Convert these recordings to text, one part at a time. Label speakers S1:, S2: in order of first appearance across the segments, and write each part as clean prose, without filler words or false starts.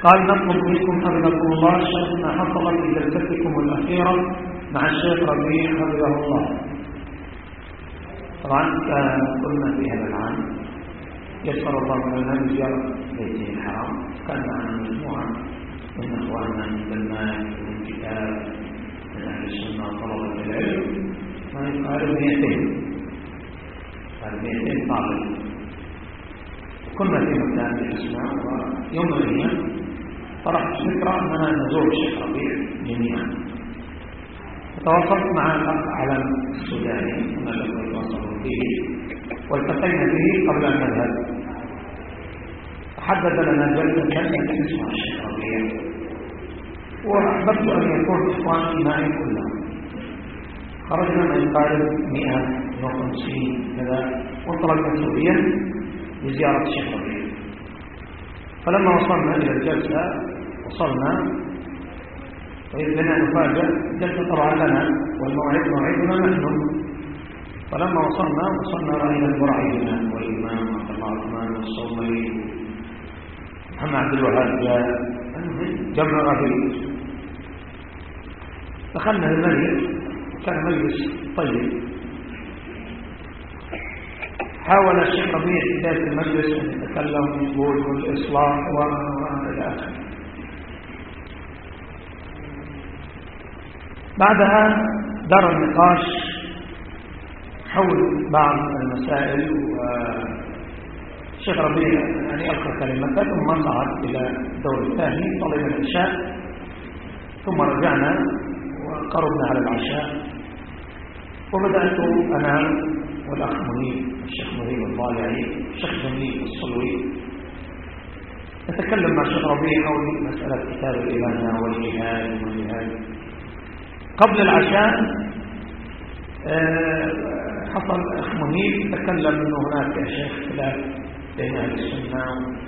S1: قال نطلب منكم حفظكم الله شرح ما حصل في جلستكم الأخيرة مع الشيخ ربيع حفظه الله. طبعا كنا في هذا العام يسر الله لنا بزيارة بيته الحرام، كان معنا مجموعة من أخواننا من بلمان ومن كتاب من أهل السنة وطلبة العلم ما يقارب 200 طالب. كنا في مكان الأسماء، ويوم من الأيام طرحت فكرة أننا نزور الشيخ ربيع جميعا. تواصلت مع الأخ علم السوداني كما لم يتواصلوا به، والتقينا به قبل أن نذهب، فحدد لنا جلسة اسمها الشيخ ربيع، وأحببت أن يكون إخواني معي كلهم. خرجنا من يقارب 150 كذا، وانطلقنا سوريا لزيارة الشيخ ربيع. فلما وصلنا إلى الجلسة وصلنا وإذ لنا نفاجأ، جلسة طبعا لنا والموعد موعدنا نحن. فلما وصلنا رأينا البرعي هناك والإمام عبد الله عثمان والصومري محمد عبد الوهاب جاء، جمع غفير. دخلنا المجلس، كان مجلس طيب. حاول الشيخ ربيع في بداية المجلس أن يتكلم يقول والإصلاح وإلى آخره. بعدها دار النقاش حول بعض المسائل، والشيخ ربيع يعني ألقى كلمته ثم صعد إلى الدور الثاني. صلينا العشاء ثم رجعنا وقربنا على العشاء، وبدأت أنا والأخ منيب الشيخ منيب الضالعي الشيخ جميل الصلوي نتكلم مع الشيخ ربيع حول مسألة كتاب الإبانة والجهاد. قبل العشاء حصل أخ منيب تكلم أنه هناك يا شيخ خلاف بين أهل السنة،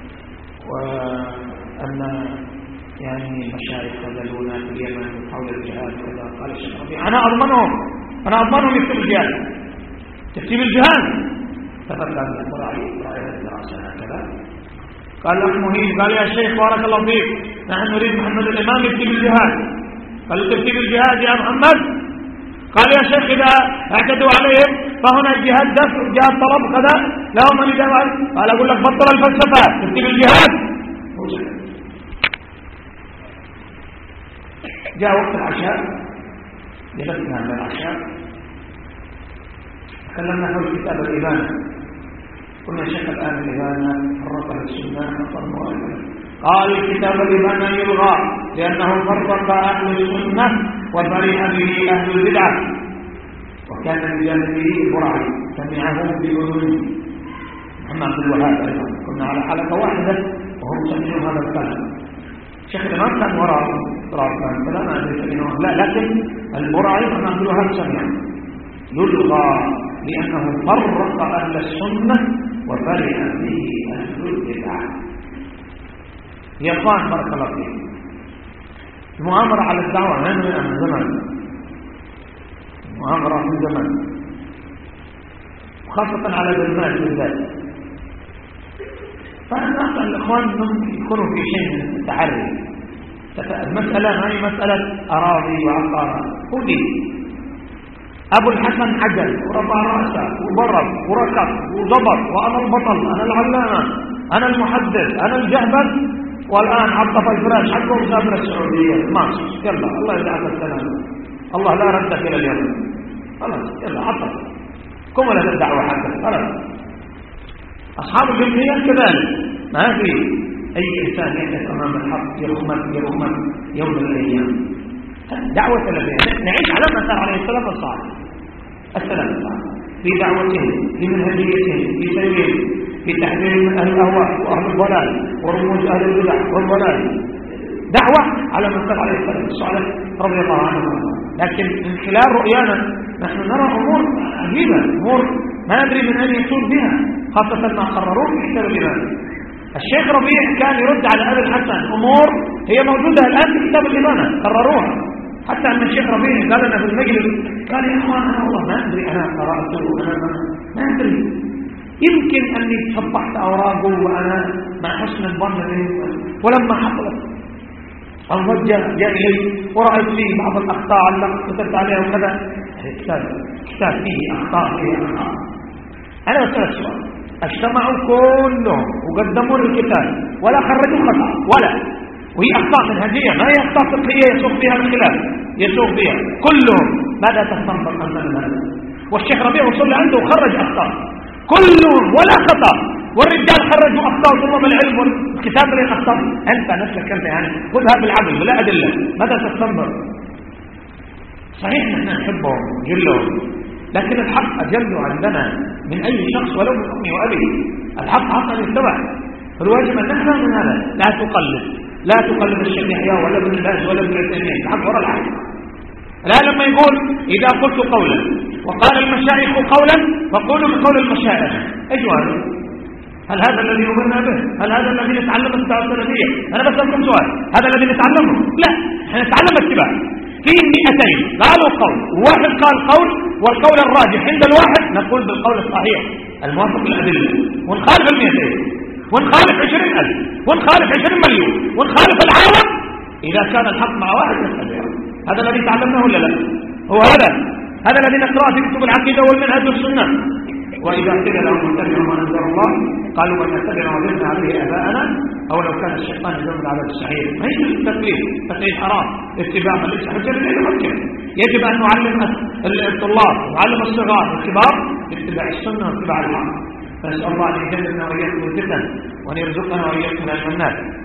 S1: وأن يعني مشايخ خذلونا في اليمن حول الجهاد وكذا. قال الشيخ ربيع أنا أضمنهم يكتب الجهاد، تكتب الجهاد. تفكر من رأي الدراسة هكذا. قال الأخ منيب قال يا شيخ بارك الله فيك، نحن نريد محمد الإمام يكتب الجهاد. قال تكتب الجهاد يا محمد؟ قال يا شيخ إذا اعتدوا عليهم فهنا الجهاد دفع جهاد طلب كذا لهم من يدفع. قال أقول لك بطل الفلسفة، تكتب الجهاد. جاء وقت العشاء، جلسنا على العشاء تكلمنا حول كتاب الإبانة. قلنا يا شيخ الآن الإبانة فرق السنة فرق المؤلف. قال كتاب الإبانة يلغى لأنه فرق أهل السنة وبرئ به أهل البدعة. وكان من جانبه البرعي سمعه بأذنه محمد عبد الوهاب أيضا. كنا على حلقة واحدة وهم سمعوا هذا الكلام. شيخ الإمام كان وراء راسا فلا ما أدري سمعوا لا، لكن البرعي محمد عبد الوهاب سمع. يلغى لأنه فرق أهل السنة وبرئ به أهل البدعة. يا اخوان بارك الله فيكم، المؤامرة على الدعوة من زمان، المؤامرة من زمان، وخاصة على البلاد بالذات. فأنا أسأل الإخوان أنهم يكونوا في شيء من التحري. المسألة هذه مسألة أراضي وعقارات ودي. أبو الحسن عجل ورفع رأسه وضرب وركض وضبط، وأنا البطل، أنا العلامة، أنا المحدث، أنا الجهبذ، والآن عطف الفراش حقه وسافر السعودية. ماشي يلا الله يجعلك السلام، الله لا ردك إلى اليمن. خلاص يلا عطف كملت الدعوة حقك خلاص. أصحاب الجمهورية كذلك، ما في أي إنسان يقف أمام الحق يرغم يوم من الأيام. دعوة الذين نعيش على ما صار عليه السلام الصالح في دعوتهم، في منهجيتهم، في سيرهم، في تحذير أهل الأهواء وأهل الضلال ورموز أهل البدع والضلال. دعوة على من صار عليه السلام الصالح رضي الله عنه. لكن من خلال رؤيانا نحن نرى أمور عجيبة، أمور ما ندري من أين يصول بها، خاصة ما قرروه في كتاب الإيمان. الشيخ ربيع كان يرد على أبي الحسن أمور هي موجودة الآن في كتاب الإيمان قرروها. حتى أن الشيخ ربيع قال لنا في المجلس قال يا أخوان أنا والله ما أدري، أنا قرأته أنا ما أدري. يمكن أني تصبحت أوراقه وأنا مع حسن الظن منه، ولما حصلت الضجة جاء إلي ورأيت فيه بعض الأخطاء التي كتبت عليها وكذا. كتاب فيه أخطاء أنا أسأل السؤال، اجتمعوا كلهم وقدموا الكتاب ولا خرجوا خطأ وهي أخطاء منهجية، ما هي أخطاء فقهية يسوق فيها الخلاف، يسوق فيها كلهم. ماذا تستنبط أنت من هذا؟ والشيخ ربيع وصل عنده وخرج أخطاء كلهم ولا خطأ، والرجال خرجوا أخطاء ثم بالعلم والكتاب من الأخطاء. أنت نفسك أنت يعني خذها بالعدل بلا أدلة، ماذا تستنبط؟ صحيح نحن نحبهم جلهم، لكن الحق أجل عندنا من أي شخص ولو من أمي وأبي. الحق حقا يتبع، فالواجب أن نحن من هذا لا تقلد الشيخ يحيى ولا ابن باز ولا ابن تيمية، الحق وراء الحق. لا لما يقول إذا قلت قولا وقال المشايخ قولا فقولوا بقول المشايخ، ايش هذا؟ هل هذا الذي أمرنا به؟ هل هذا الذي نتعلم الدعوة السلفية؟ أنا بسألكم سؤال، هذا الذي نتعلمه؟ لا، احنا نتعلم اتباع. في 200 قالوا قول، واحد قال قول والقول الراجح عند الواحد نقول بالقول الصحيح الموافق للأدلة، ونخالف 200 ونخالف 20,000 ونخالف 20 مليون ونخالف العالم إذا كان الحق مع واحد نتبعه. هذا الذي تعلمناه ولا لا؟ هو هذا الذي نقرأه في كتب العقيدة والمنهج والسنة. وإذا قيل لهم اتبعوا ما أنزل الله قالوا من يتبع ما وجدنا عليه آباءنا أو لو كان الشيطان يدل على الصحيح. ما يجوز التقليد حرام، اتباع من ليس حجة غير ممكن. يجب أن نعلم الطلاب ونعلم الصغار والكبار اتباع السنة واتباع الحق. فنسأل الله أن يجنبنا وإياكم الفتن وأن يرزقنا وإياكم العلم النافع.